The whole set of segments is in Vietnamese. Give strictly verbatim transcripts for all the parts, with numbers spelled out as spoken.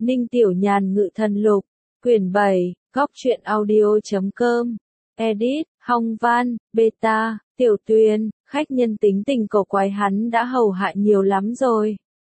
Ninh Tiểu Nhàn Ngự Thần Lục, quyển bảy, góc truyện audio chấm com, edit, Hong Văn, beta, Tiểu Tuyền, khách nhân tính tình cổ quái hắn đã hầu hạ nhiều lắm rồi.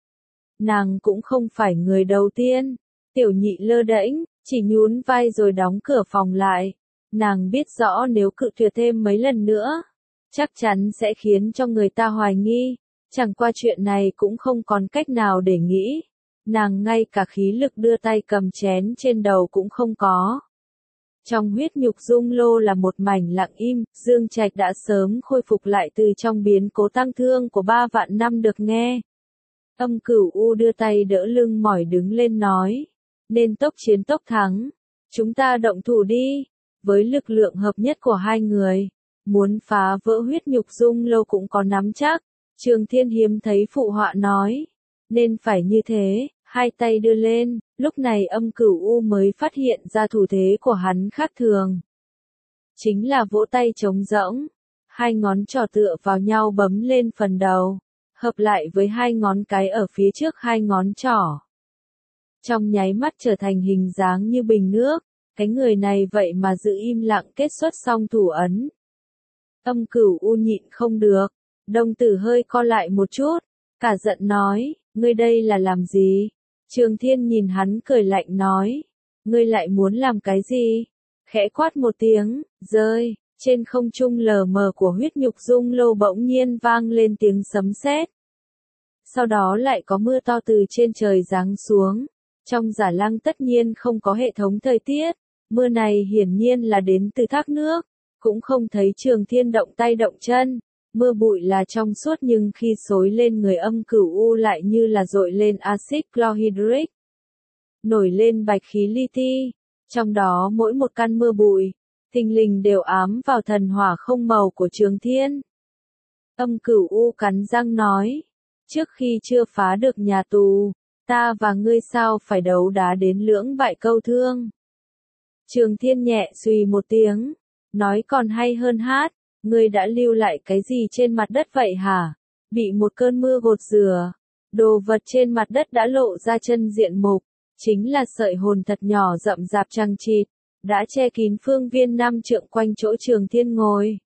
Nàng cũng không phải người đầu tiên. Tiểu Nhị lơ đễnh, chỉ nhún vai rồi đóng cửa phòng lại. Nàng biết rõ nếu cự tuyệt thêm mấy lần nữa, chắc chắn sẽ khiến cho người ta hoài nghi. Chẳng qua chuyện này cũng không còn cách nào để nghĩ. Nàng ngay cả khí lực đưa tay cầm chén trên đầu cũng không có. Trong huyết nhục dung lô là một mảnh lặng im, Dương Trạch đã sớm khôi phục lại từ trong biến cố tang thương của ba vạn năm được nghe. Âm Cửu U đưa tay đỡ lưng mỏi đứng lên nói, nên tốc chiến tốc thắng, chúng ta động thủ đi, với lực lượng hợp nhất của hai người, muốn phá vỡ huyết nhục dung lô cũng có nắm chắc. Trường Thiên hiếm thấy phụ họa nói, nên phải như thế, hai tay đưa lên, lúc này Âm Cửu U mới phát hiện ra thủ thế của hắn khác thường. Chính là vỗ tay trống rỗng, hai ngón trỏ tựa vào nhau bấm lên phần đầu, hợp lại với hai ngón cái ở phía trước hai ngón trỏ. Trong nháy mắt trở thành hình dáng như bình nước, cái người này vậy mà giữ im lặng kết xuất xong thủ ấn. Âm Cửu U nhịn không được, đồng tử hơi co lại một chút, cả giận nói, ngươi đây là làm gì? Trường Thiên nhìn hắn cười lạnh nói, ngươi lại muốn làm cái gì? Khẽ quát một tiếng, rơi, trên không trung lờ mờ của huyết nhục dung lô bỗng nhiên vang lên tiếng sấm sét. Sau đó lại có mưa to từ trên trời giáng xuống. Trong Giả Lăng tất nhiên không có hệ thống thời tiết, mưa này hiển nhiên là đến từ thác nước, cũng không thấy Trường Thiên động tay động chân. Mưa bụi là trong suốt nhưng khi xối lên người Âm Cửu U lại như là dội lên axit chlorhydric, nổi lên bạch khí li ti. Trong đó mỗi một căn mưa bụi, thình lình đều ám vào thần hỏa không màu của Trường Thiên. Âm Cửu U cắn răng nói, trước khi chưa phá được nhà tù, ta và ngươi sao phải đấu đá đến lưỡng bại câu thương. Trường Thiên nhẹ xùy một tiếng, nói còn hay hơn hát. Ngươi đã lưu lại cái gì trên mặt đất vậy hả? Bị một cơn mưa gột rửa, đồ vật trên mặt đất đã lộ ra chân diện mục, chính là sợi hồn thật nhỏ rậm rạp chằng chịt, đã che kín phương viên năm trượng quanh chỗ Trường Thiên ngồi.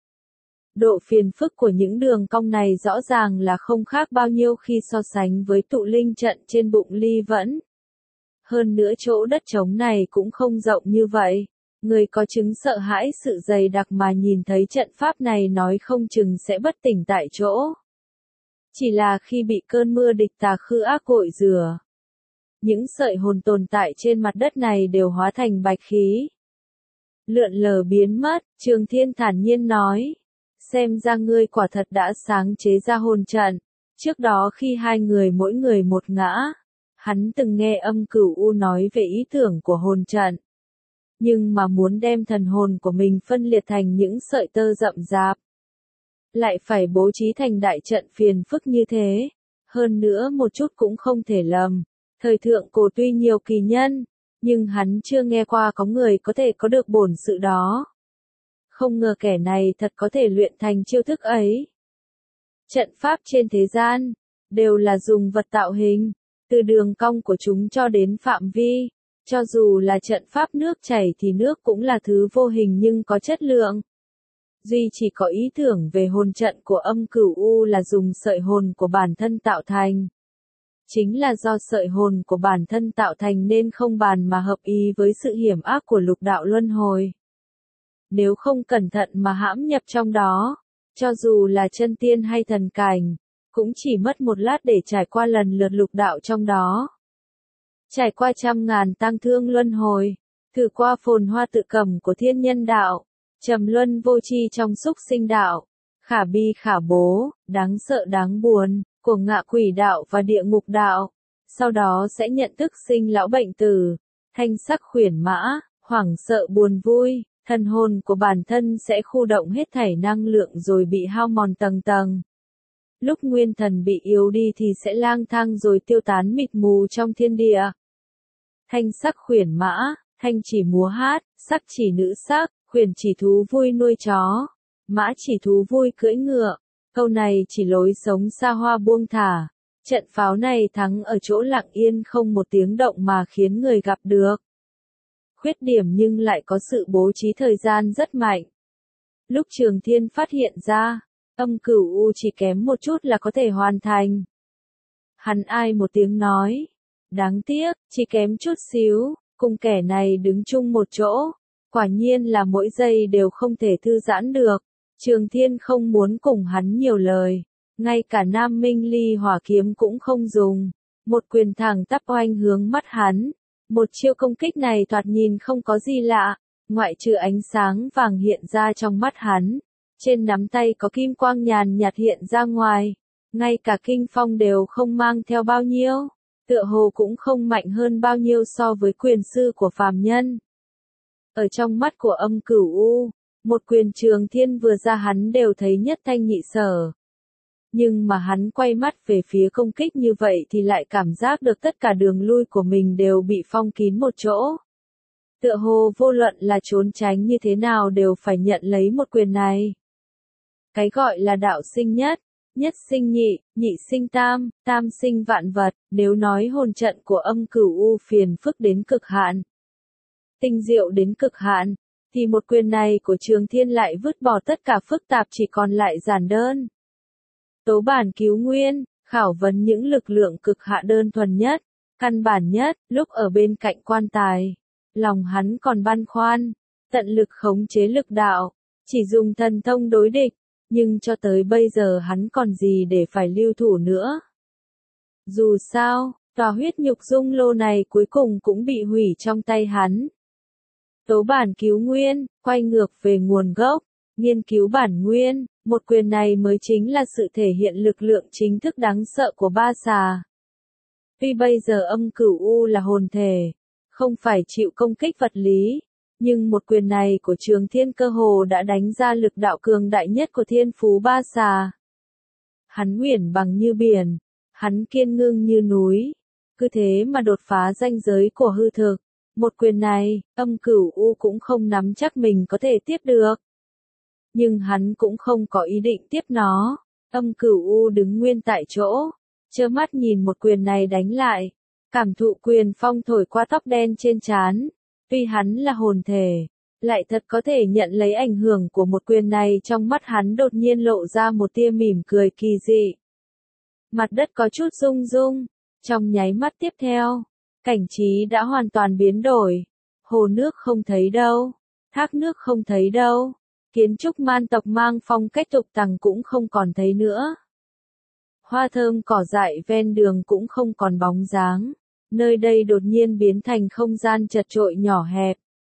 Độ phiền phức của những đường cong này rõ ràng là không khác bao nhiêu khi so sánh với tụ linh trận trên bụng Ly Vẫn. Hơn nữa chỗ đất trống này cũng không rộng như vậy. Người có chứng sợ hãi sự dày đặc mà nhìn thấy trận pháp này nói không chừng sẽ bất tỉnh tại chỗ. Chỉ là khi bị cơn mưa địch tà khư ác gội rửa, những sợi hồn tồn tại trên mặt đất này đều hóa thành bạch khí. Lượn lờ biến mất, Trường Thiên thản nhiên nói, xem ra ngươi quả thật đã sáng chế ra hồn trận. Trước đó khi hai người mỗi người một ngã, hắn từng nghe Âm Cửu U nói về ý tưởng của hồn trận. Nhưng mà muốn đem thần hồn của mình phân liệt thành những sợi tơ rậm rạp, lại phải bố trí thành đại trận phiền phức như thế. Hơn nữa một chút cũng không thể lầm. Thời thượng cổ tuy nhiều kỳ nhân, nhưng hắn chưa nghe qua có người có thể có được bổn sự đó. Không ngờ kẻ này thật có thể luyện thành chiêu thức ấy. Trận pháp trên thế gian, đều là dùng vật tạo hình, từ đường cong của chúng cho đến phạm vi. Cho dù là trận pháp nước chảy thì nước cũng là thứ vô hình nhưng có chất lượng. Duy chỉ có ý tưởng về hồn trận của Âm Cửu U là dùng sợi hồn của bản thân tạo thành. Chính là do sợi hồn của bản thân tạo thành nên không bàn mà hợp ý với sự hiểm ác của lục đạo luân hồi. Nếu không cẩn thận mà hãm nhập trong đó, cho dù là chân tiên hay thần cảnh, cũng chỉ mất một lát để trải qua lần lượt lục đạo trong đó. Trải qua trăm ngàn tang thương luân hồi, thử qua phồn hoa tự cầm của thiên nhân đạo, trầm luân vô tri trong súc sinh đạo, khả bi khả bố, đáng sợ đáng buồn, của ngạ quỷ đạo và địa ngục đạo. Sau đó sẽ nhận thức sinh lão bệnh tử, thanh sắc khuyển mã, hoảng sợ buồn vui, thần hồn của bản thân sẽ khu động hết thảy năng lượng rồi bị hao mòn tầng tầng. Lúc nguyên thần bị yếu đi thì sẽ lang thang rồi tiêu tán mịt mù trong thiên địa. Thanh sắc khuyển mã, thanh chỉ múa hát, sắc chỉ nữ sắc, khuyển chỉ thú vui nuôi chó, mã chỉ thú vui cưỡi ngựa. Câu này chỉ lối sống xa hoa buông thả, Trận pháo này thắng ở chỗ lặng yên không một tiếng động mà khiến người gặp được khuyết điểm nhưng lại có sự bố trí thời gian rất mạnh. Lúc Trường Thiên phát hiện ra, Âm Cửu U chỉ kém một chút là có thể hoàn thành. Hắn ai một tiếng nói, đáng tiếc, chỉ kém chút xíu, cùng kẻ này đứng chung một chỗ, quả nhiên là mỗi giây đều không thể thư giãn được. Trường Thiên không muốn cùng hắn nhiều lời, ngay cả Nam Minh Ly Hỏa kiếm cũng không dùng, một quyền thẳng tắp oanh hướng mắt hắn. Một chiêu công kích này thoạt nhìn không có gì lạ, ngoại trừ ánh sáng vàng hiện ra trong mắt hắn, trên nắm tay có kim quang nhàn nhạt hiện ra ngoài, ngay cả kinh phong đều không mang theo bao nhiêu, tựa hồ cũng không mạnh hơn bao nhiêu so với quyền sư của phàm nhân. Ở trong mắt của Âm Cửu U, một quyền Trường Thiên vừa ra hắn đều thấy nhất thanh nhị sở. Nhưng mà hắn quay mắt về phía công kích như vậy thì lại cảm giác được tất cả đường lui của mình đều bị phong kín một chỗ. Tựa hồ vô luận là trốn tránh như thế nào đều phải nhận lấy một quyền này. Cái gọi là đạo sinh nhất, nhất sinh nhị, nhị sinh tam, tam sinh vạn vật, nếu nói hồn trận của Âm Cửu U phiền phức đến cực hạn, tinh diệu đến cực hạn, thì một quyền này của Trường Thiên lại vứt bỏ tất cả phức tạp chỉ còn lại giản đơn. Tố bản cứu nguyên, khảo vấn những lực lượng cực hạ đơn thuần nhất, căn bản nhất, lúc ở bên cạnh quan tài. Lòng hắn còn băn khoăn, tận lực khống chế lực đạo, chỉ dùng thần thông đối địch, nhưng cho tới bây giờ hắn còn gì để phải lưu thủ nữa. Dù sao, tòa huyết nhục dung lô này cuối cùng cũng bị hủy trong tay hắn. Tố bản cứu nguyên, quay ngược về nguồn gốc, nghiên cứu bản nguyên, một quyền này mới chính là sự thể hiện lực lượng chính thức đáng sợ của ba xà. Tuy bây giờ Âm Cửu U là hồn thể, không phải chịu công kích vật lý, nhưng một quyền này của Trường Thiên cơ hồ đã đánh ra lực đạo cường đại nhất của thiên phú ba xà. Hắn uyển bằng như biển, hắn kiên ngưng như núi, cứ thế mà đột phá ranh giới của hư thực. Một quyền này, Âm Cửu U cũng không nắm chắc mình có thể tiếp được. Nhưng hắn cũng không có ý định tiếp nó. Âm Cửu U đứng nguyên tại chỗ, trơ mắt nhìn một quyền này đánh lại, cảm thụ quyền phong thổi qua tóc đen trên trán. Tuy hắn là hồn thể, lại thật có thể nhận lấy ảnh hưởng của một quyền này, trong mắt hắn đột nhiên lộ ra một tia mỉm cười kỳ dị. Mặt đất có chút rung rung, trong nháy mắt tiếp theo, cảnh trí đã hoàn toàn biến đổi. Hồ nước không thấy đâu, thác nước không thấy đâu, kiến trúc man tộc mang phong cách tục tằng cũng không còn thấy nữa. Hoa thơm cỏ dại ven đường cũng không còn bóng dáng, nơi đây đột nhiên biến thành không gian chật chội nhỏ hẹp.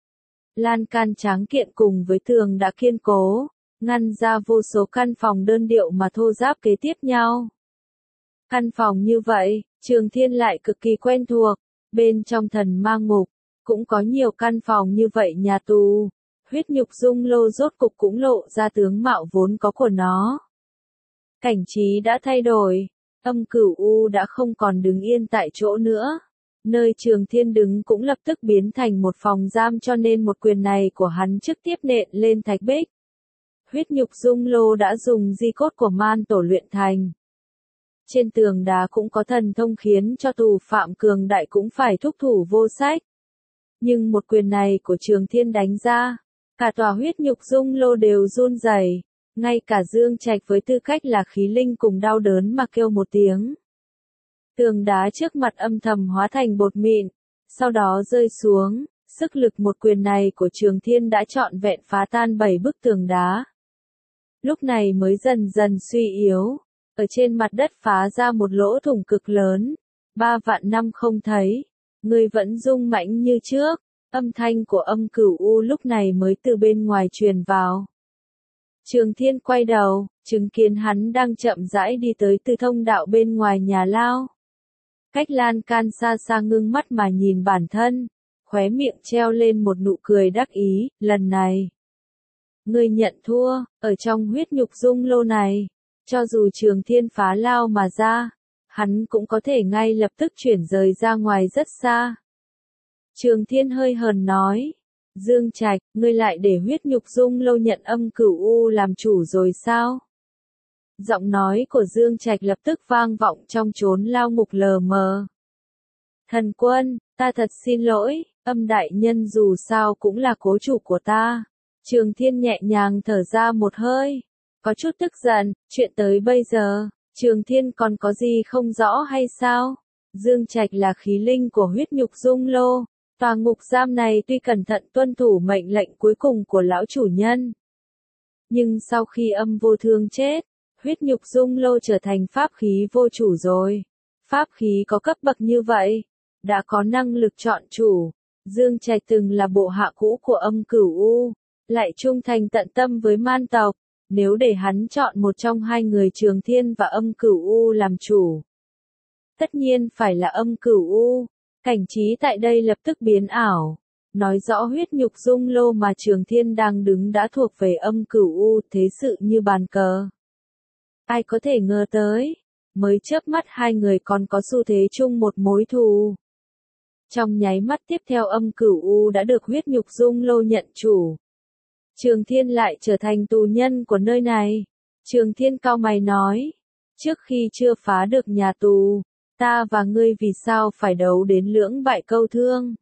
Lan can tráng kiện cùng với tường đã kiên cố, ngăn ra vô số căn phòng đơn điệu mà thô ráp kế tiếp nhau. Căn phòng như vậy, Trường Thiên lại cực kỳ quen thuộc, bên trong thần mang ngục, cũng có nhiều căn phòng như vậy nhà tù. Huyết nhục dung lô rốt cục cũng lộ ra tướng mạo vốn có của nó. Cảnh trí đã thay đổi, Âm Cửu U đã không còn đứng yên tại chỗ nữa. Nơi Trường Thiên đứng cũng lập tức biến thành một phòng giam, cho nên một quyền này của hắn trực tiếp nện lên thạch bích. Huyết nhục dung lô đã dùng di cốt của man tổ luyện thành. Trên tường đá cũng có thần thông khiến cho tù phạm cường đại cũng phải thúc thủ vô sách. Nhưng một quyền này của Trường Thiên đánh ra, cả tòa huyết nhục dung lô đều run rẩy, ngay cả Dương Trạch với tư cách là khí linh cùng đau đớn mà kêu một tiếng. Tường đá trước mặt âm thầm hóa thành bột mịn, sau đó rơi xuống, sức lực một quyền này của Trường Thiên đã trọn vẹn phá tan bảy bức tường đá. Lúc này mới dần dần suy yếu, ở trên mặt đất phá ra một lỗ thủng cực lớn. Ba vạn năm không thấy, ngươi vẫn rung mãnh như trước. Âm thanh của Âm Cửu U lúc này mới từ bên ngoài truyền vào. Trường Thiên quay đầu, chứng kiến hắn đang chậm rãi đi tới từ thông đạo bên ngoài nhà lao. Cách lan can xa xa ngưng mắt mà nhìn bản thân, khóe miệng treo lên một nụ cười đắc ý, lần này. Ngươi nhận thua, ở trong huyết nhục dung lô này, cho dù Trường Thiên phá lao mà ra, hắn cũng có thể ngay lập tức chuyển rời ra ngoài rất xa. Trường Thiên hơi hờn nói, Dương Trạch, ngươi lại để huyết nhục dung lâu nhận Âm Cửu U làm chủ rồi sao? Giọng nói của Dương Trạch lập tức vang vọng trong chốn lao ngục lờ mờ. Thần quân, ta thật xin lỗi, Âm đại nhân dù sao cũng là cố chủ của ta. Trường Thiên nhẹ nhàng thở ra một hơi. Có chút tức giận, chuyện tới bây giờ, Trường Thiên còn có gì không rõ hay sao? Dương Trạch là khí linh của huyết nhục dung lô. Tòa ngục giam này tuy cẩn thận tuân thủ mệnh lệnh cuối cùng của lão chủ nhân. Nhưng sau khi Âm vô thương chết, huyết nhục dung lô trở thành pháp khí vô chủ rồi. Pháp khí có cấp bậc như vậy, đã có năng lực chọn chủ. Dương Trạch từng là bộ hạ cũ của Âm Cửu U, lại trung thành tận tâm với man tộc. Nếu để hắn chọn một trong hai người Trường Thiên và Âm Cửu U làm chủ, tất nhiên phải là Âm Cửu U. Cảnh trí tại đây lập tức biến ảo. Nói rõ huyết nhục dung lô mà Trường Thiên đang đứng đã thuộc về Âm Cửu U, thế sự như bàn cờ. Ai có thể ngờ tới, mới chớp mắt hai người còn có xu thế chung một mối thù. Trong nháy mắt tiếp theo Âm Cửu U đã được huyết nhục dung lô nhận chủ. Trường Thiên lại trở thành tù nhân của nơi này. Trường Thiên cau mày nói, trước khi chưa phá được nhà tù, ta và ngươi vì sao phải đấu đến lưỡng bại câu thương.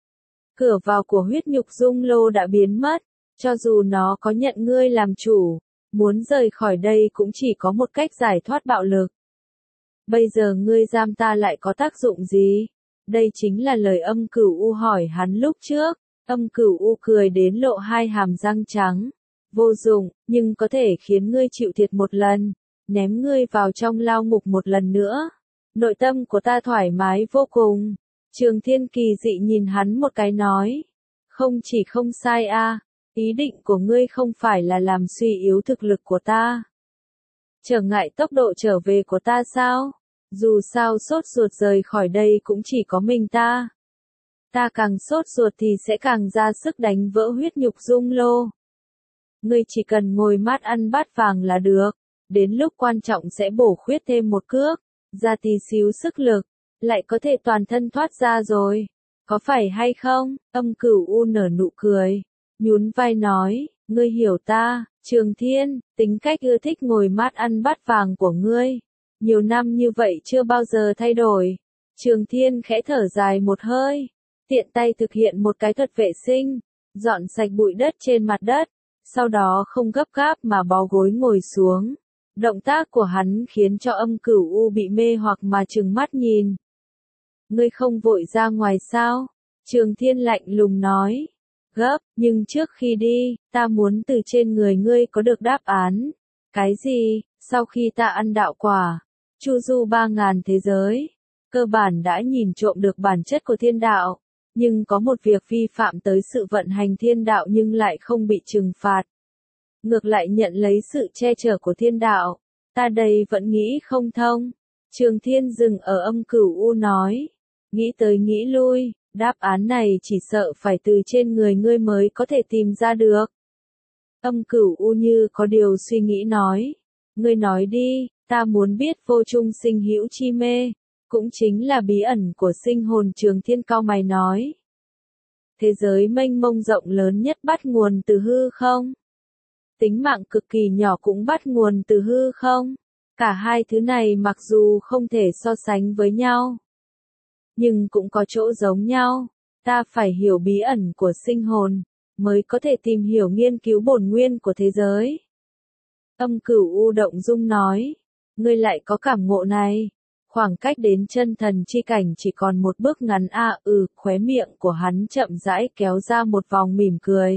Cửa vào của huyết nhục dung lô đã biến mất, cho dù nó có nhận ngươi làm chủ, muốn rời khỏi đây cũng chỉ có một cách giải thoát bạo lực. Bây giờ ngươi giam ta lại có tác dụng gì? Đây chính là lời Âm Cửu U hỏi hắn lúc trước. Âm Cửu U cười đến lộ hai hàm răng trắng. Vô dụng, nhưng có thể khiến ngươi chịu thiệt một lần, ném ngươi vào trong lao ngục một lần nữa. Nội tâm của ta thoải mái vô cùng. Trường Thiên kỳ dị nhìn hắn một cái nói. Không chỉ không sai a, ý định của ngươi không phải là làm suy yếu thực lực của ta. Trở ngại tốc độ trở về của ta sao? Dù sao sốt ruột rời khỏi đây cũng chỉ có mình ta. Ta càng sốt ruột thì sẽ càng ra sức đánh vỡ huyết nhục dung lô. Ngươi chỉ cần ngồi mát ăn bát vàng là được. Đến lúc quan trọng sẽ bổ khuyết thêm một cước. Ra tí xíu sức lực, lại có thể toàn thân thoát ra rồi. Có phải hay không? Âm Cửu U nở nụ cười, nhún vai nói, ngươi hiểu ta, Trường Thiên, tính cách ưa thích ngồi mát ăn bát vàng của ngươi. Nhiều năm như vậy chưa bao giờ thay đổi. Trường Thiên khẽ thở dài một hơi, tiện tay thực hiện một cái thuật vệ sinh, dọn sạch bụi đất trên mặt đất, sau đó không gấp gáp mà bó gối ngồi xuống. Động tác của hắn khiến cho Âm Cửu U bị mê hoặc mà trừng mắt nhìn. Ngươi không vội ra ngoài sao? Trường Thiên lạnh lùng nói. Gấp, nhưng trước khi đi, ta muốn từ trên người ngươi có được đáp án. Cái gì? Sau khi ta ăn đạo quả, chu du ba ngàn thế giới, cơ bản đã nhìn trộm được bản chất của thiên đạo. Nhưng có một việc vi phạm tới sự vận hành thiên đạo nhưng lại không bị trừng phạt. Ngược lại nhận lấy sự che chở của thiên đạo. Ta đây vẫn nghĩ không thông. Trường Thiên dừng ở Âm Cửu U nói. Nghĩ tới nghĩ lui, đáp án này chỉ sợ phải từ trên người ngươi mới có thể tìm ra được. Âm Cửu U như có điều suy nghĩ nói. Ngươi nói đi, ta muốn biết vô trung sinh hữu chi mê, cũng chính là bí ẩn của sinh hồn. Trường Thiên cau mày nói. Thế giới mênh mông rộng lớn nhất bắt nguồn từ hư không? Tính mạng cực kỳ nhỏ cũng bắt nguồn từ hư không? Cả hai thứ này mặc dù không thể so sánh với nhau, nhưng cũng có chỗ giống nhau. Ta phải hiểu bí ẩn của sinh hồn, mới có thể tìm hiểu nghiên cứu bổn nguyên của thế giới. Âm Cửu U động dung nói. Ngươi lại có cảm ngộ này. Khoảng cách đến chân thần chi cảnh chỉ còn một bước ngắn a à, ừ, khóe miệng của hắn chậm rãi kéo ra một vòng mỉm cười.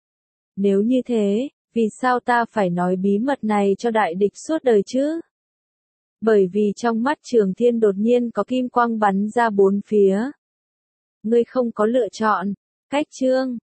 Nếu như thế, vì sao ta phải nói bí mật này cho đại địch suốt đời chứ? Bởi vì trong mắt Trường Thiên đột nhiên có kim quang bắn ra bốn phía. Ngươi không có lựa chọn. Cách chương